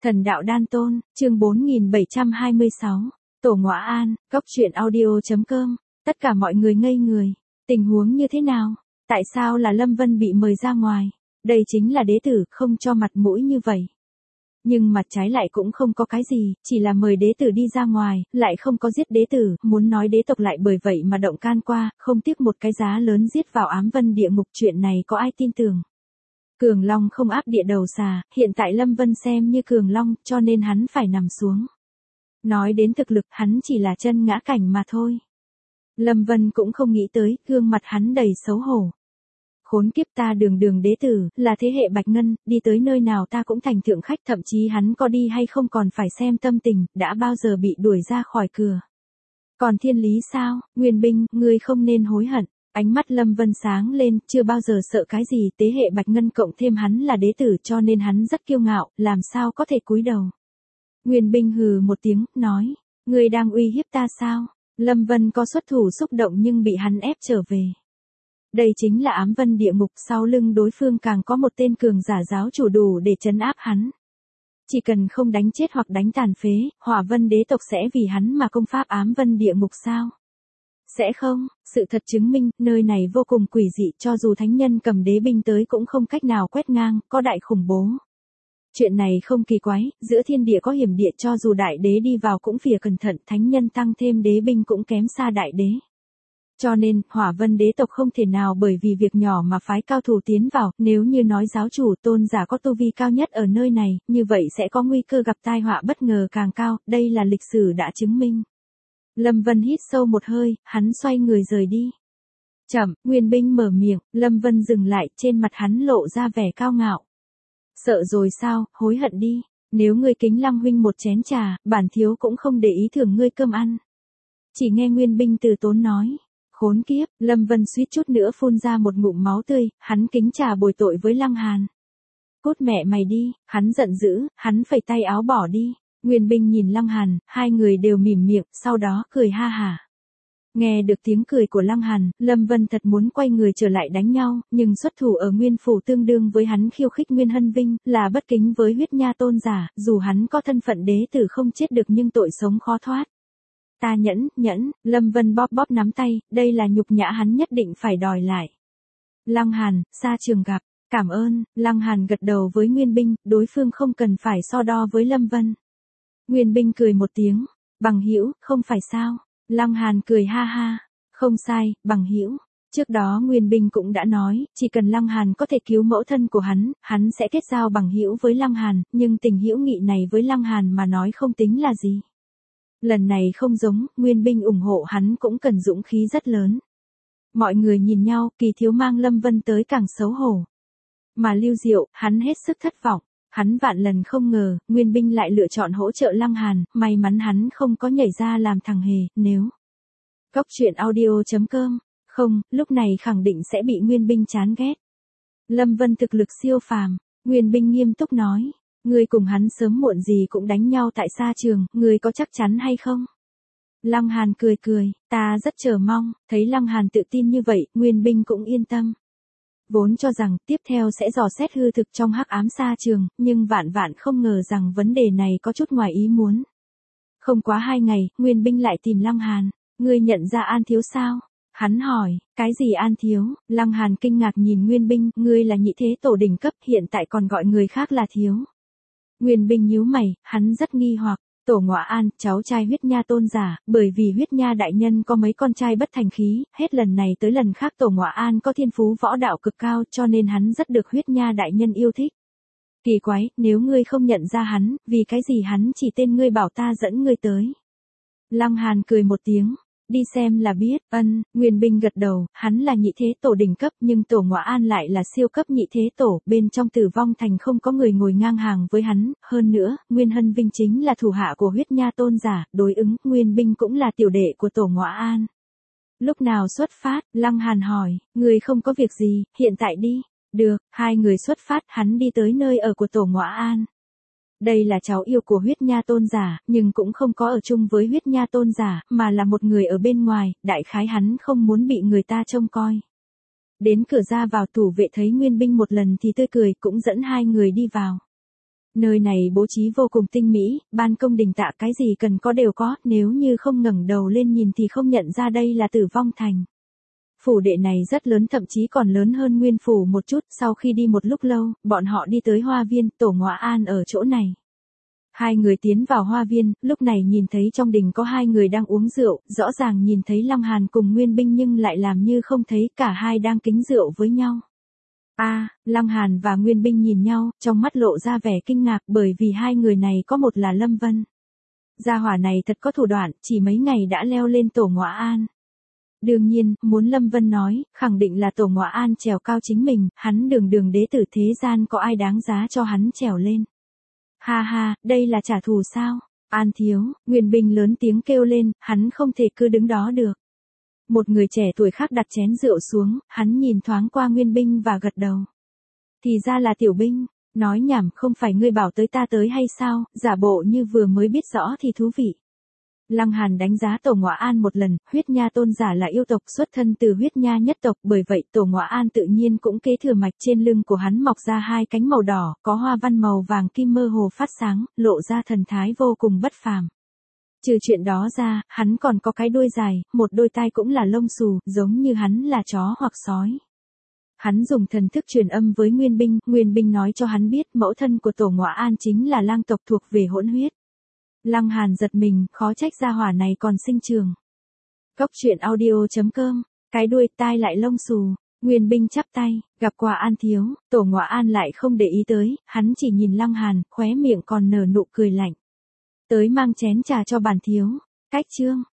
Thần đạo đan tôn, chương 4726, Tổ Ngõa An, Cốc truyện audio.com, tất cả mọi người ngây người. Tình huống như thế nào? Tại sao là Lâm Vân bị mời ra ngoài? Đây chính là đế tử, không cho mặt mũi như vậy. Nhưng mặt trái lại cũng không có cái gì, chỉ là mời đế tử đi ra ngoài, lại không có giết đế tử, muốn nói đế tộc lại bởi vậy mà động can qua, không tiếc một cái giá lớn giết vào ám vân địa ngục, chuyện này có ai tin tưởng. Cường Long không áp địa đầu xà, hiện tại Lâm Vân xem như Cường Long, cho nên hắn phải nằm xuống. Nói đến thực lực, hắn chỉ là chân ngã cảnh mà thôi. Lâm Vân cũng không nghĩ tới, gương mặt hắn đầy xấu hổ. Khốn kiếp, ta đường đường đế tử, là thế hệ Bạch Ngân, đi tới nơi nào ta cũng thành thượng khách, thậm chí hắn có đi hay không còn phải xem tâm tình, đã bao giờ bị đuổi ra khỏi cửa. Còn thiên lý sao, Nguyên Binh, ngươi không nên hối hận. Ánh mắt Lâm Vân sáng lên, chưa bao giờ sợ cái gì, tế hệ Bạch Ngân cộng thêm hắn là đế tử cho nên hắn rất kiêu ngạo, làm sao có thể cúi đầu. Nguyên Binh hừ một tiếng, nói, ngươi đang uy hiếp ta sao? Lâm Vân có xuất thủ xúc động nhưng bị hắn ép trở về. Đây chính là ám vân địa ngục, sau lưng đối phương càng có một tên cường giả giáo chủ đủ để trấn áp hắn. Chỉ cần không đánh chết hoặc đánh tàn phế, Hỏa Vân đế tộc sẽ vì hắn mà công pháp ám vân địa ngục sao? Sẽ không, sự thật chứng minh, nơi này vô cùng quỷ dị, cho dù thánh nhân cầm đế binh tới cũng không cách nào quét ngang, có đại khủng bố. Chuyện này không kỳ quái, giữa thiên địa có hiểm địa, cho dù đại đế đi vào cũng phìa cẩn thận, thánh nhân tăng thêm đế binh cũng kém xa đại đế. Cho nên, Hỏa Vân đế tộc không thể nào bởi vì việc nhỏ mà phái cao thủ tiến vào, nếu như nói giáo chủ tôn giả có tu vi cao nhất ở nơi này, như vậy sẽ có nguy cơ gặp tai họa bất ngờ càng cao, đây là lịch sử đã chứng minh. Lâm Vân hít sâu một hơi, hắn xoay người rời đi. Chậm, Nguyên Binh mở miệng, Lâm Vân dừng lại, trên mặt hắn lộ ra vẻ cao ngạo. Sợ rồi sao, hối hận đi, nếu ngươi kính Lăng huynh một chén trà, bản thiếu cũng không để ý thưởng ngươi cơm ăn. Chỉ nghe Nguyên Binh từ tốn nói. Khốn kiếp, Lâm Vân suýt chút nữa phun ra một ngụm máu tươi, hắn kính trà bồi tội với Lăng Hàn. Cút mẹ mày đi, hắn giận dữ, hắn phẩy tay áo bỏ đi. Nguyên Binh nhìn Lăng Hàn, hai người đều mỉm miệng, sau đó cười ha hả. Nghe được tiếng cười của Lăng Hàn, Lâm Vân thật muốn quay người trở lại đánh nhau, nhưng xuất thủ ở Nguyên Phủ tương đương với hắn khiêu khích Nguyên Hân Vinh, là bất kính với huyết nha tôn giả, dù hắn có thân phận đế tử không chết được nhưng tội sống khó thoát. Ta nhẫn, Lâm Vân bóp bóp nắm tay, đây là nhục nhã hắn nhất định phải đòi lại. Lăng Hàn, xa trường gặp, cảm ơn, Lăng Hàn gật đầu với Nguyên Binh, đối phương không cần phải so đo với Lâm Vân. Nguyên Binh cười một tiếng, bằng hữu, không phải sao? Lăng Hàn cười ha ha, không sai, bằng hữu. Trước đó Nguyên Binh cũng đã nói, chỉ cần Lăng Hàn có thể cứu mẫu thân của hắn sẽ kết giao bằng hữu với Lăng Hàn, nhưng tình hữu nghị này với Lăng Hàn mà nói không tính là gì. Lần này không giống, Nguyên Binh ủng hộ hắn cũng cần dũng khí rất lớn. Mọi người nhìn nhau, Kỳ Thiếu mang Lâm Vân tới càng xấu hổ. Mà Lưu Diệu, hắn hết sức thất vọng. Hắn vạn lần không ngờ, Nguyên Binh lại lựa chọn hỗ trợ Lăng Hàn, may mắn hắn không có nhảy ra làm thằng hề, nếu. Cốc truyện audio.com, không, lúc này khẳng định sẽ bị Nguyên Binh chán ghét. Lâm Vân thực lực siêu phàm, Nguyên Binh nghiêm túc nói. Ngươi cùng hắn sớm muộn gì cũng đánh nhau tại sa trường, ngươi có chắc chắn hay không? Lăng Hàn cười, ta rất chờ mong, thấy Lăng Hàn tự tin như vậy, Nguyên Binh cũng yên tâm. Vốn cho rằng tiếp theo sẽ dò xét hư thực trong hắc ám sa trường, nhưng vạn không ngờ rằng vấn đề này có chút ngoài ý muốn. Không quá 2 ngày, Nguyên Binh lại tìm Lăng Hàn, ngươi nhận ra An Thiếu sao? Hắn hỏi, cái gì An Thiếu? Lăng Hàn kinh ngạc nhìn Nguyên Binh, ngươi là nhị thế tổ đỉnh cấp, hiện tại còn gọi người khác là Thiếu. Nguyên Binh nhíu mày, hắn rất nghi hoặc, Tổ Ngõa An, cháu trai huyết nha tôn giả, bởi vì huyết nha đại nhân có mấy con trai bất thành khí, hết lần này tới lần khác Tổ Ngõa An có thiên phú võ đạo cực cao cho nên hắn rất được huyết nha đại nhân yêu thích. Kỳ quái, nếu ngươi không nhận ra hắn, vì cái gì hắn chỉ tên ngươi bảo ta dẫn ngươi tới. Lăng Hàn cười một tiếng. Đi xem là biết, Nguyên Binh gật đầu, hắn là nhị thế tổ đỉnh cấp nhưng Tổ Ngõa An lại là siêu cấp nhị thế tổ, bên trong Tử Vong Thành không có người ngồi ngang hàng với hắn, hơn nữa, Nguyên Hân Vinh chính là thủ hạ của huyết nha tôn giả, đối ứng, Nguyên Binh cũng là tiểu đệ của Tổ Ngõa An. Lúc nào xuất phát, Lăng Hàn hỏi, người không có việc gì, hiện tại đi, được, hai người xuất phát, hắn đi tới nơi ở của Tổ Ngõa An. Đây là cháu yêu của huyết nha tôn giả, nhưng cũng không có ở chung với huyết nha tôn giả, mà là một người ở bên ngoài, đại khái hắn không muốn bị người ta trông coi. Đến cửa ra vào, thủ vệ thấy Nguyên Binh một lần thì tươi cười, cũng dẫn hai người đi vào. Nơi này bố trí vô cùng tinh mỹ, ban công đình tạ cái gì cần có đều có, nếu như không ngẩng đầu lên nhìn thì không nhận ra đây là Tử Vong Thành. Phủ đệ này rất lớn, thậm chí còn lớn hơn nguyên phủ một chút, sau khi đi một lúc lâu, bọn họ đi tới hoa viên, Tổ Ngọa An ở chỗ này. Hai người tiến vào hoa viên, lúc này nhìn thấy trong đình có hai người đang uống rượu, rõ ràng nhìn thấy Lăng Hàn cùng Nguyên Binh nhưng lại làm như không thấy, cả hai đang kính rượu với nhau. Lăng Hàn và Nguyên Binh nhìn nhau, trong mắt lộ ra vẻ kinh ngạc bởi vì hai người này có một là Lâm Vân. Gia hỏa này thật có thủ đoạn, chỉ mấy ngày đã leo lên Tổ Ngọa An. Đương nhiên, muốn Lâm Vân nói, khẳng định là Tổ Ngọa An trèo cao chính mình, hắn đường đường đế tử thế gian có ai đáng giá cho hắn trèo lên. Ha ha, đây là trả thù sao? An thiếu, Nguyên Binh lớn tiếng kêu lên, hắn không thể cứ đứng đó được. Một người trẻ tuổi khác đặt chén rượu xuống, hắn nhìn thoáng qua Nguyên Binh và gật đầu. Thì ra là Tiểu Binh, nói nhảm, không phải ngươi bảo tới ta tới hay sao, giả bộ như vừa mới biết rõ thì thú vị. Lăng Hàn đánh giá Tổ Ngọa An một lần, Huyết Nha tôn giả là yêu tộc xuất thân từ Huyết Nha nhất tộc, bởi vậy Tổ Ngọa An tự nhiên cũng kế thừa mạch, trên lưng của hắn mọc ra hai cánh màu đỏ, có hoa văn màu vàng kim mơ hồ phát sáng, lộ ra thần thái vô cùng bất phàm. Trừ chuyện đó ra, hắn còn có cái đuôi dài, một đôi tai cũng là lông xù, giống như hắn là chó hoặc sói. Hắn dùng thần thức truyền âm với Nguyên Binh nói cho hắn biết mẫu thân của Tổ Ngọa An chính là lang tộc thuộc về hỗn huyết. Lăng Hàn giật mình, khó trách gia hỏa này còn sinh trường. Cốc truyện audio.com, cái đuôi tai lại lông xù, Nguyên Binh chắp tay, gặp qua An thiếu, Tổ Ngọa An lại không để ý tới, hắn chỉ nhìn Lăng Hàn, khóe miệng còn nở nụ cười lạnh. Tới mang chén trà cho bản thiếu, cách chương.